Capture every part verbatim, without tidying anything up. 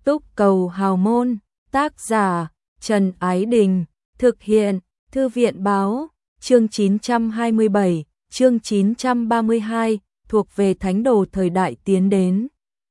Túc Cầu Hào Môn, tác giả Trần Ái Đình, thực hiện Thư viện Báo, chương chín trăm hai mươi bảy, chương chín trăm ba mươi hai, thuộc về thánh đồ thời đại tiến đến.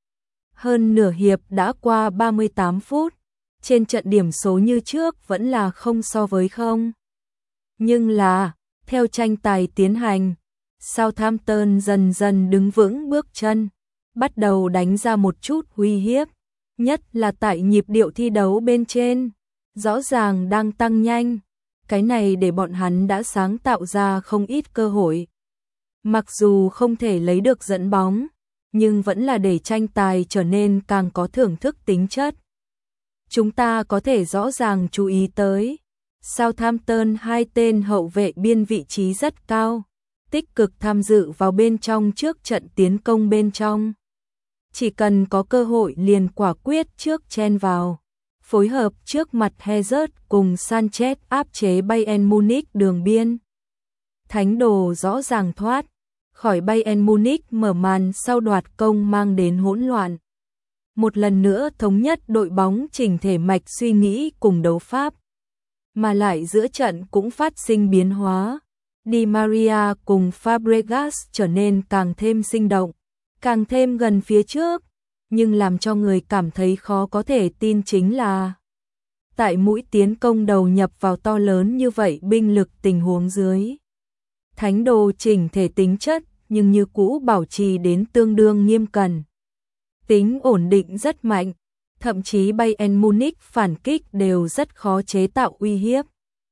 Hơn nửa hiệp đã qua ba mươi tám phút, trên trận điểm số như trước vẫn là không so với không. Nhưng là, theo tranh tài tiến hành, Southampton dần dần đứng vững bước chân, bắt đầu đánh ra một chút uy hiếp, nhất là tại nhịp điệu thi đấu bên trên, rõ ràng đang tăng nhanh. Cái này để bọn hắn đã sáng tạo ra không ít cơ hội. Mặc dù không thể lấy được dẫn bóng, nhưng vẫn là để tranh tài trở nên càng có thưởng thức tính chất. Chúng ta có thể rõ ràng chú ý tới Southampton hai tên hậu vệ biên vị trí rất cao, tích cực tham dự vào bên trong trước trận tiến công bên trong. Chỉ cần có cơ hội liền quả quyết trước chen vào, phối hợp trước mặt Hazard cùng Sanchez áp chế Bayern Munich đường biên. Thánh đồ rõ ràng thoát khỏi Bayern Munich mở màn sau đoạt công mang đến hỗn loạn. Một lần nữa thống nhất đội bóng chỉnh thể mạch suy nghĩ cùng đấu pháp. Mà lại giữa trận cũng phát sinh biến hóa. Di Maria cùng Fabregas trở nên càng thêm sinh động, càng thêm gần phía trước. Nhưng làm cho người cảm thấy khó có thể tin chính là tại mũi tiến công đầu nhập vào to lớn như vậy binh lực tình huống dưới, thánh đồ chỉnh thể tính chất nhưng như cũ bảo trì đến tương đương nghiêm cẩn. Tính ổn định rất mạnh, thậm chí Bayern Munich phản kích đều rất khó chế tạo uy hiếp.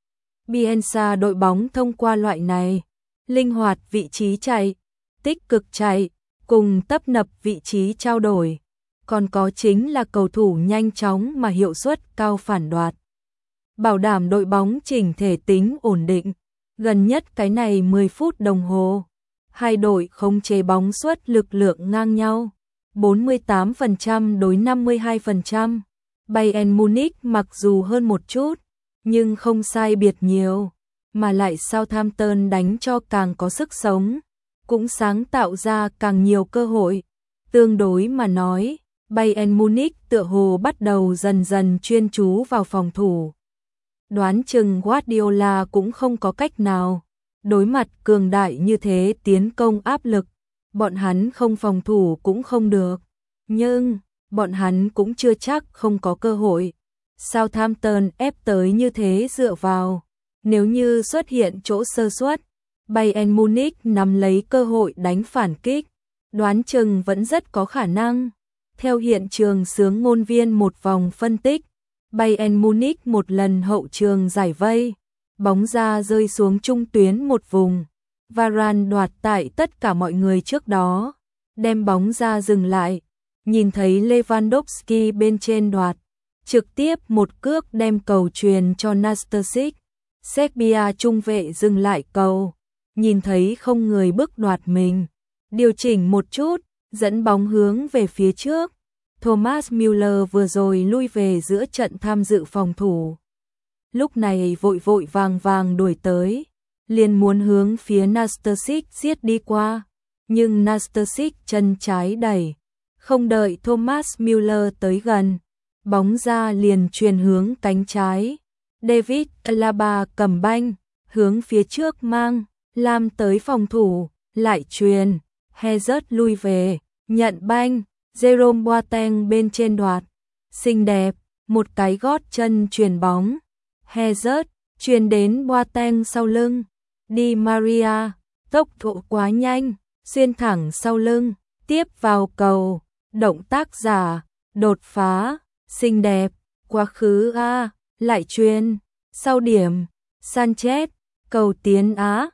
Bielsa đội bóng thông qua loại này, linh hoạt vị trí chạy, tích cực chạy, cùng tấp nập vị trí trao đổi. Còn có chính là cầu thủ nhanh chóng mà hiệu suất cao phản đoạt. Bảo đảm đội bóng chỉnh thể tính ổn định. Gần nhất cái này mười phút đồng hồ, hai đội khống chế bóng suất lực lượng ngang nhau, bốn mươi tám phần trăm đối năm mươi hai phần trăm. Bayern Munich mặc dù hơn một chút, nhưng không sai biệt nhiều, mà lại Southampton đánh cho càng có sức sống, cũng sáng tạo ra càng nhiều cơ hội. Tương đối mà nói, Bayern Munich tựa hồ bắt đầu dần dần chuyên chú vào phòng thủ. Đoán chừng Guardiola cũng không có cách nào. Đối mặt cường đại như thế tiến công áp lực, bọn hắn không phòng thủ cũng không được. Nhưng, bọn hắn cũng chưa chắc không có cơ hội. Southampton ép tới như thế dựa vào. Nếu như xuất hiện chỗ sơ suất, Bayern Munich nắm lấy cơ hội đánh phản kích, đoán chừng vẫn rất có khả năng. Theo hiện trường xướng ngôn viên một vòng phân tích, Bayern Munich một lần hậu trường giải vây, bóng ra rơi xuống trung tuyến một vùng. Varane đoạt tại tất cả mọi người trước đó, đem bóng ra dừng lại, nhìn thấy Lewandowski bên trên đoạt, trực tiếp một cước đem cầu truyền cho Nastasic. Serbia trung vệ dừng lại cầu, nhìn thấy không người bước đoạt mình, điều chỉnh một chút, dẫn bóng hướng về phía trước. Thomas Müller vừa rồi lui về giữa trận tham dự phòng thủ. Lúc này vội vội vàng vàng đuổi tới, liền muốn hướng phía Nastasic giết đi qua, nhưng Nastasic chân trái đẩy, không đợi Thomas Müller tới gần, bóng ra liền truyền hướng cánh trái. David Alaba cầm banh, hướng phía trước mang, làm tới phòng thủ, lại truyền, Hazard lui về, nhận banh. Jerome Boateng bên trên đoạt, xinh đẹp, một cái gót chân truyền bóng, Hazard truyền đến Boateng sau lưng, Di Maria, tốc độ quá nhanh, xuyên thẳng sau lưng, tiếp vào cầu, động tác giả, đột phá, xinh đẹp, quá khứ a, lại truyền, sau điểm, Sanchez, cầu tiến Á.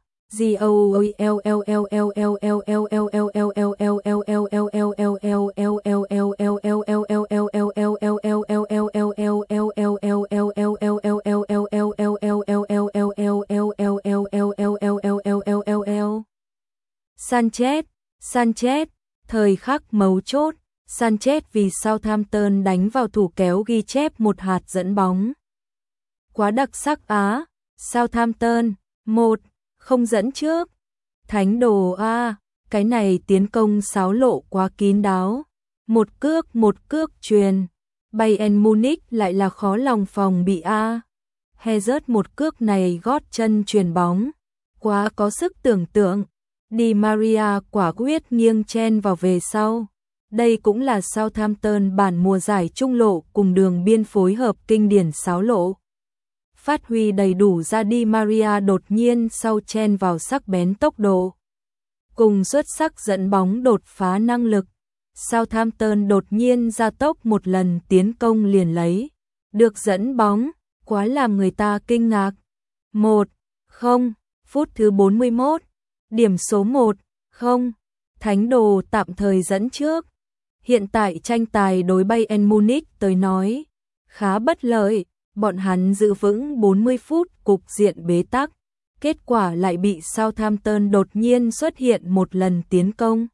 Sanchez, Sanchez, thời khắc mấu chốt, Sanchez vì Southampton đánh vào thủ kéo ghi chép một hạt dẫn bóng. Quá đặc sắc á, Southampton, một không dẫn trước. Thánh đồ a, cái này tiến công xáo lộ quá kín đáo. Một cước một cước truyền. Bayern Munich lại là khó lòng phòng bị a. Hazard một cước này gót chân chuyền bóng, quá có sức tưởng tượng. Di Maria quả quyết nghiêng chen vào về sau. Đây cũng là Southampton bản mùa giải trung lộ cùng đường biên phối hợp kinh điển sáo lộ. Phát huy đầy đủ ra Di Maria đột nhiên sau chen vào sắc bén tốc độ. Cùng xuất sắc dẫn bóng đột phá năng lực. Southampton đột nhiên ra tốc một lần tiến công liền lấy. Được dẫn bóng, quá làm người ta kinh ngạc. một không, phút thứ bốn mươi mốt. Điểm số một không. Thánh đồ tạm thời dẫn trước. Hiện tại tranh tài đối Bayern Munich tới nói khá bất lợi, bọn hắn giữ vững bốn mươi phút cục diện bế tắc, kết quả lại bị Southampton đột nhiên xuất hiện một lần tiến công.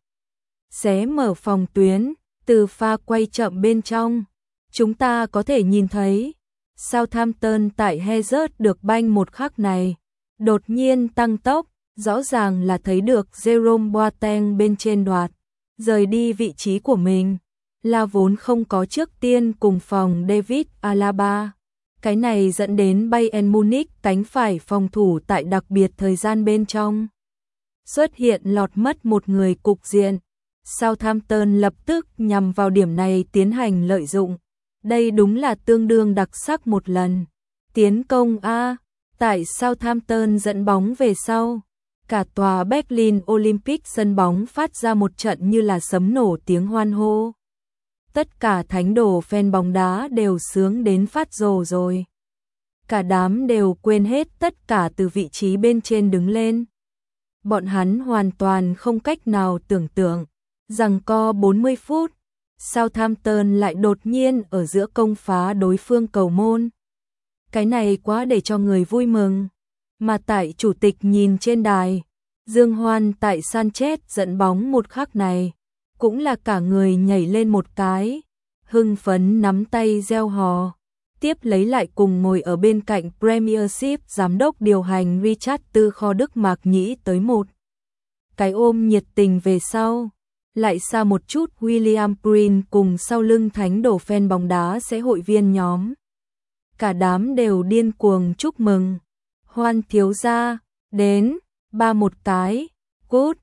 Xé mở phòng tuyến, từ pha quay chậm bên trong, chúng ta có thể nhìn thấy Southampton tại Hazard được banh một khắc này, đột nhiên tăng tốc, rõ ràng là thấy được Jerome Boateng bên trên đoạt, rời đi vị trí của mình, là vốn không có trước tiên cùng phòng David Alaba. Cái này dẫn đến Bayern Munich cánh phải phòng thủ tại đặc biệt thời gian bên trong. Xuất hiện lọt mất một người cục diện. Southampton lập tức nhằm vào điểm này tiến hành lợi dụng. Đây đúng là tương đương đặc sắc một lần. Tiến công A, tại Southampton dẫn bóng về sau. Cả tòa Berlin Olympic sân bóng phát ra một trận như là sấm nổ tiếng hoan hô. Tất cả thánh đồ fan bóng đá đều sướng đến phát rồ rồi. Cả đám đều quên hết tất cả từ vị trí bên trên đứng lên. Bọn hắn hoàn toàn không cách nào tưởng tượng. Giằng co bốn mươi phút, Southampton lại đột nhiên ở giữa công phá đối phương cầu môn. Cái này quá để cho người vui mừng. Mà tại chủ tịch nhìn trên đài, Dương Hoan tại Sanchez dẫn bóng một khắc này, cũng là cả người nhảy lên một cái, hưng phấn nắm tay reo hò, tiếp lấy lại cùng ngồi ở bên cạnh Premiership giám đốc điều hành Richard Tư Kho Đức Mạc Nhĩ tới một cái ôm nhiệt tình về sau. Lại xa một chút William Prin cùng sau lưng thánh đổ fan bóng đá sẽ hội viên nhóm. Cả đám đều điên cuồng chúc mừng. Hoan thiếu gia, đến, ba một cái, cút,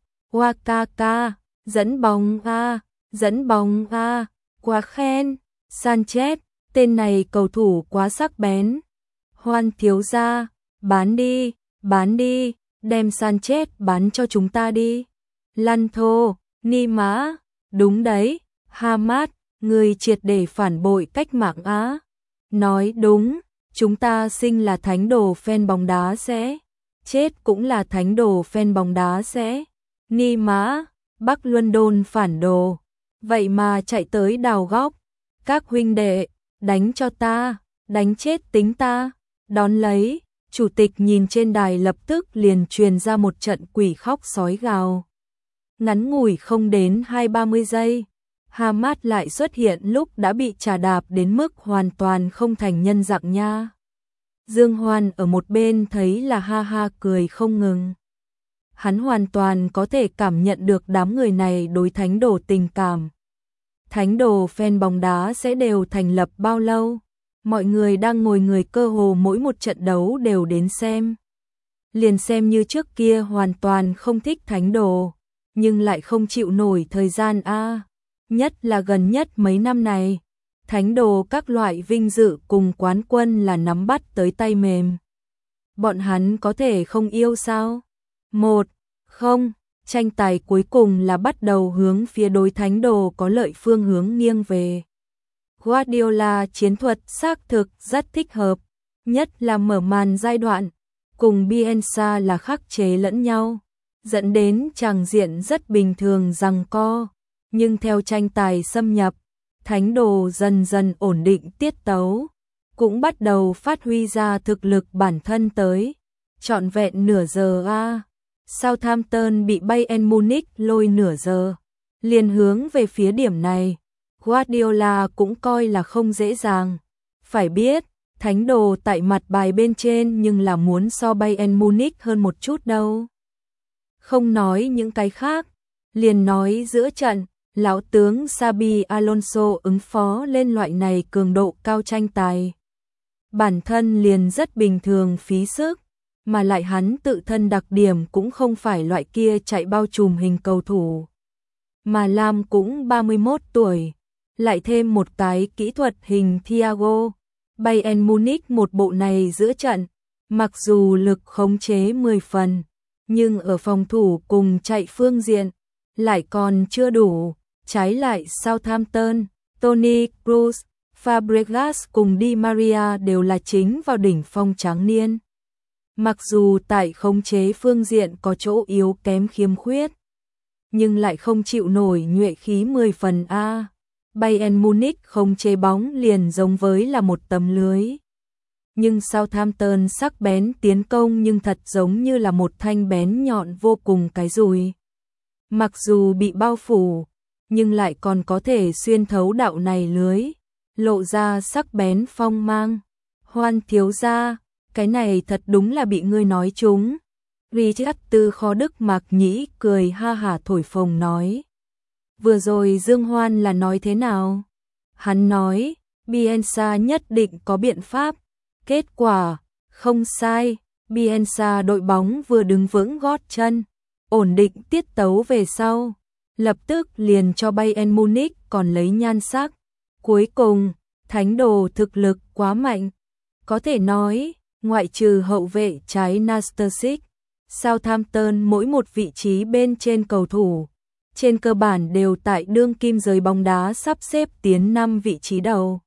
Wakaka, dẫn bóng A, dẫn bóng A, quá khen, Sanchez, tên này cầu thủ quá sắc bén. Hoan thiếu gia, bán đi, bán đi, đem Sanchez bán cho chúng ta đi. Lăn thô. Ni má, đúng đấy, Hamad, người triệt để phản bội cách mạng Á. Nói đúng, chúng ta sinh là thánh đồ fan bóng đá sẽ, chết cũng là thánh đồ fan bóng đá sẽ. Ni má, Bắc London phản đồ, vậy mà chạy tới đào góc. Các huynh đệ, đánh cho ta, đánh chết tính ta, đón lấy. Chủ tịch nhìn trên đài lập tức liền truyền ra một trận quỷ khóc sói gào. Ngắn ngủi không đến hai ba mươi giây, Hamad lại xuất hiện lúc đã bị trà đạp đến mức hoàn toàn không thành nhân dạng nha. Dương Hoan ở một bên thấy là ha ha cười không ngừng. Hắn hoàn toàn có thể cảm nhận được đám người này đối thánh đồ tình cảm. Thánh đồ fan bóng đá sẽ đều thành lập bao lâu? Mọi người đang ngồi người cơ hồ mỗi một trận đấu đều đến xem. Liền xem như trước kia hoàn toàn không thích thánh đồ, nhưng lại không chịu nổi thời gian a, nhất là gần nhất mấy năm này, thánh đồ các loại vinh dự cùng quán quân là nắm bắt tới tay mềm. Bọn hắn có thể không yêu sao? Một, không, tranh tài cuối cùng là bắt đầu hướng phía đối thánh đồ có lợi phương hướng nghiêng về. Guardiola chiến thuật xác thực rất thích hợp, nhất là mở màn giai đoạn, cùng Bielsa là khắc chế lẫn nhau, dẫn đến tràng diện rất bình thường giằng co, nhưng theo tranh tài xâm nhập, thánh đồ dần dần ổn định tiết tấu, cũng bắt đầu phát huy ra thực lực bản thân tới, trọn vẹn nửa giờ a. Southampton bị Bayern Munich lôi nửa giờ, liền hướng về phía điểm này. Guardiola cũng coi là không dễ dàng. Phải biết, thánh đồ tại mặt bài bên trên nhưng là muốn so Bayern Munich hơn một chút đâu. Không nói những cái khác, liền nói giữa trận, lão tướng Xabi Alonso ứng phó lên loại này cường độ cao tranh tài. Bản thân liền rất bình thường phí sức, mà lại hắn tự thân đặc điểm cũng không phải loại kia chạy bao trùm hình cầu thủ. Mà Lam cũng ba mươi mốt tuổi, lại thêm một cái kỹ thuật hình Thiago. Bayern Munich một bộ này giữa trận, mặc dù lực khống chế mười phần, nhưng ở phòng thủ cùng chạy phương diện, lại còn chưa đủ. Trái lại Southampton, Toni Kroos, Fabregas cùng Di Maria đều là chính vào đỉnh phong tráng niên. Mặc dù tại khống chế phương diện có chỗ yếu kém khiếm khuyết, nhưng lại không chịu nổi nhuệ khí mười phần A. Bayern Munich khống chế bóng liền giống với là một tấm lưới. Nhưng Southampton sắc bén tiến công nhưng thật giống như là một thanh bén nhọn vô cùng cái dùi. Mặc dù bị bao phủ, nhưng lại còn có thể xuyên thấu đạo này lưới, lộ ra sắc bén phong mang. Hoan thiếu gia, cái này thật đúng là bị ngươi nói trúng. Richard Tư Kho Đức Mạc Nhĩ cười ha hả thổi phồng nói. Vừa rồi Dương Hoan là nói thế nào? Hắn nói, Bielsa nhất định có biện pháp. Kết quả, không sai, Bielsa đội bóng vừa đứng vững gót chân, ổn định tiết tấu về sau, lập tức liền cho Bayern Munich còn lấy nhan sắc. Cuối cùng, thánh đồ thực lực quá mạnh. Có thể nói, ngoại trừ hậu vệ trái Nastasic, Southampton mỗi một vị trí bên trên cầu thủ, trên cơ bản đều tại đương kim giới bóng đá sắp xếp tiến năm vị trí đầu.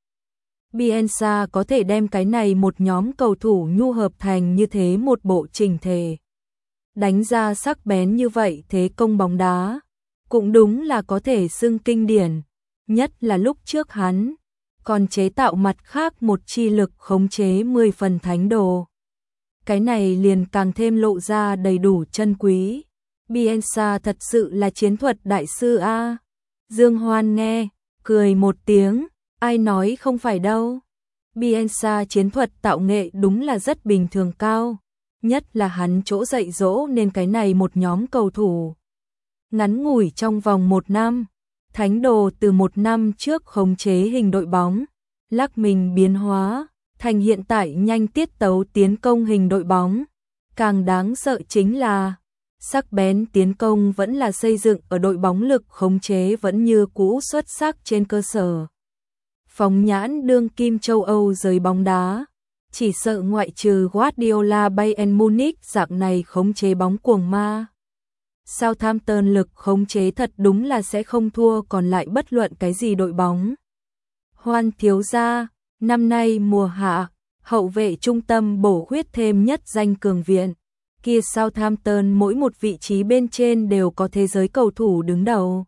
Bielsa có thể đem cái này một nhóm cầu thủ nhu hợp thành như thế một bộ chỉnh thể. Đánh ra sắc bén như vậy thế công bóng đá, cũng đúng là có thể xưng kinh điển, nhất là lúc trước hắn còn chế tạo mặt khác một chi lực khống chế mười phần thánh đồ. Cái này liền càng thêm lộ ra đầy đủ chân quý. Bielsa thật sự là chiến thuật đại sư A. Dương Hoan nghe, cười một tiếng, ai nói không phải đâu. Bielsa chiến thuật tạo nghệ đúng là rất bình thường cao, nhất là hắn chỗ dạy dỗ nên cái này một nhóm cầu thủ. Ngắn ngủi trong vòng một năm, thánh đồ từ một năm trước khống chế hình đội bóng, lắc mình biến hóa, thành hiện tại nhanh tiết tấu tiến công hình đội bóng. Càng đáng sợ chính là, sắc bén tiến công vẫn là xây dựng ở đội bóng lực khống chế vẫn như cũ xuất sắc trên cơ sở. Phóng nhãn đương kim châu Âu giới bóng đá, chỉ sợ ngoại trừ Guardiola Bayern Munich dạng này khống chế bóng cuồng ma. Southampton lực khống chế thật đúng là sẽ không thua còn lại bất luận cái gì đội bóng. Hoan thiếu gia, năm nay mùa hạ, hậu vệ trung tâm bổ khuyết thêm nhất danh cường viện. Kia Southampton mỗi một vị trí bên trên đều có thế giới cầu thủ đứng đầu.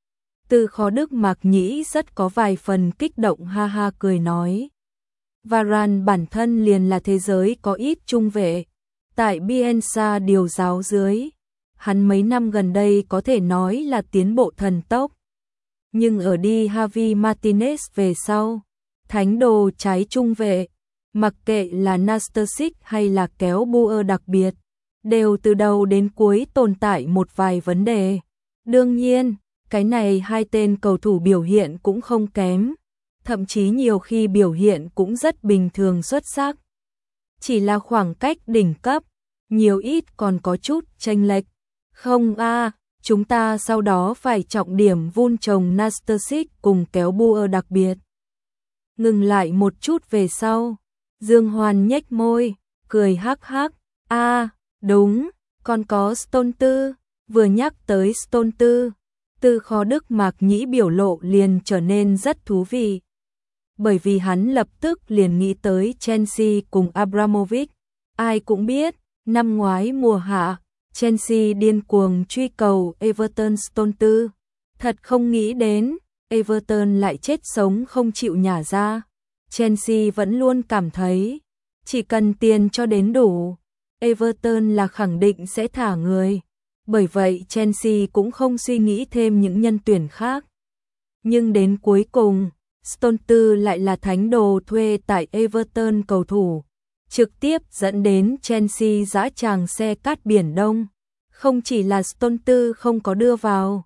Tư Kho Đức Mạc Nhĩ rất có vài phần kích động ha ha cười nói. Varane bản thân liền là thế giới có ít trung vệ. Tại Bielsa điều giáo dưới, hắn mấy năm gần đây có thể nói là tiến bộ thần tốc. Nhưng ở đi Javi Martinez về sau, thánh đồ trái trung vệ, mặc kệ là Nastasic hay là kéo Buer đặc biệt, đều từ đầu đến cuối tồn tại một vài vấn đề. Đương nhiên, cái này hai tên cầu thủ biểu hiện cũng không kém, thậm chí nhiều khi biểu hiện cũng rất bình thường xuất sắc. Chỉ là khoảng cách đỉnh cấp, nhiều ít còn có chút chênh lệch. Không a, chúng ta sau đó phải trọng điểm vun trồng Nastasic cùng kéo Buer đặc biệt. Ngừng lại một chút về sau, Dương Hoan nhếch môi, cười hắc hắc, a, đúng, còn có Stone Tư, vừa nhắc tới Stone Tư, Tư Kho Đức Mạc Nhĩ biểu lộ liền trở nên rất thú vị. Bởi vì hắn lập tức liền nghĩ tới Chelsea cùng Abramovich, ai cũng biết, năm ngoái mùa hạ, Chelsea điên cuồng truy cầu Everton Stone Tư, thật không nghĩ đến, Everton lại chết sống không chịu nhả ra. Chelsea vẫn luôn cảm thấy, chỉ cần tiền cho đến đủ, Everton là khẳng định sẽ thả người. Bởi vậy Chelsea cũng không suy nghĩ thêm những nhân tuyển khác. Nhưng đến cuối cùng, Stone Tư lại là thánh đồ thuê tại Everton cầu thủ, trực tiếp dẫn đến Chelsea dã tràng xe cát Biển Đông. Không chỉ là Stone Tư không có đưa vào,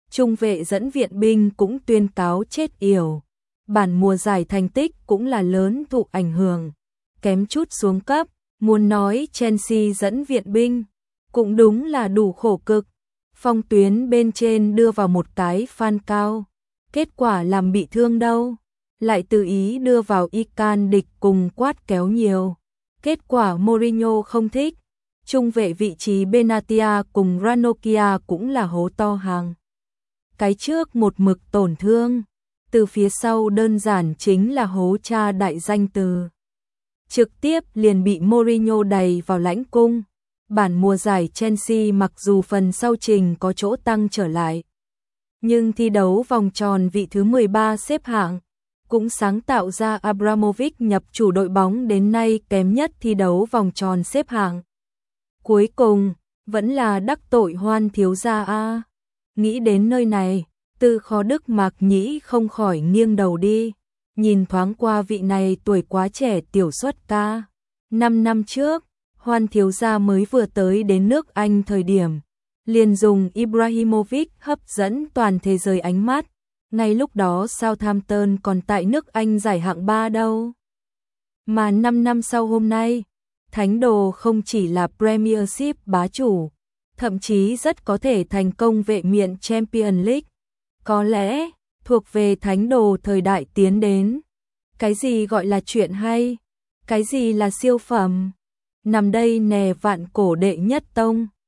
trung vệ dẫn viện binh cũng tuyên cáo chết yểu. Bản mùa giải thành tích cũng là lớn thụ ảnh hưởng, kém chút xuống cấp, muốn nói Chelsea dẫn viện binh, cũng đúng là đủ khổ cực. Phong tuyến bên trên đưa vào một cái fan cao, kết quả làm bị thương đâu, lại tự ý đưa vào Ican địch cùng quát kéo nhiều. Kết quả Mourinho không thích, trung vệ vị trí Benatia cùng Ranocchia cũng là hố to hàng. Cái trước một mực tổn thương, từ phía sau đơn giản chính là hố cha đại danh từ. Trực tiếp liền bị Mourinho đày vào lãnh cung. Bản mùa giải Chelsea mặc dù phần sau trình có chỗ tăng trở lại, nhưng thi đấu vòng tròn vị thứ mười ba xếp hạng, cũng sáng tạo ra Abramovich nhập chủ đội bóng đến nay kém nhất thi đấu vòng tròn xếp hạng. Cuối cùng, vẫn là đắc tội Hoan thiếu gia a. Nghĩ đến nơi này, Tư Khó Đức Mạc Nhĩ không khỏi nghiêng đầu đi, nhìn thoáng qua vị này tuổi quá trẻ tiểu xuất ca. Năm năm trước, Hoan thiếu gia mới vừa tới đến nước Anh thời điểm, liền dùng Ibrahimovic hấp dẫn toàn thế giới ánh mắt. Ngay lúc đó Southampton còn tại nước Anh giải hạng ba đâu. Mà năm năm sau hôm nay, Thánh Đồ không chỉ là Premiership bá chủ, thậm chí rất có thể thành công vệ miện Champions League. Có lẽ, thuộc về Thánh Đồ thời đại tiến đến. Cái gì gọi là chuyện hay? Cái gì là siêu phẩm? Nằm đây nè vạn cổ đệ nhất tông.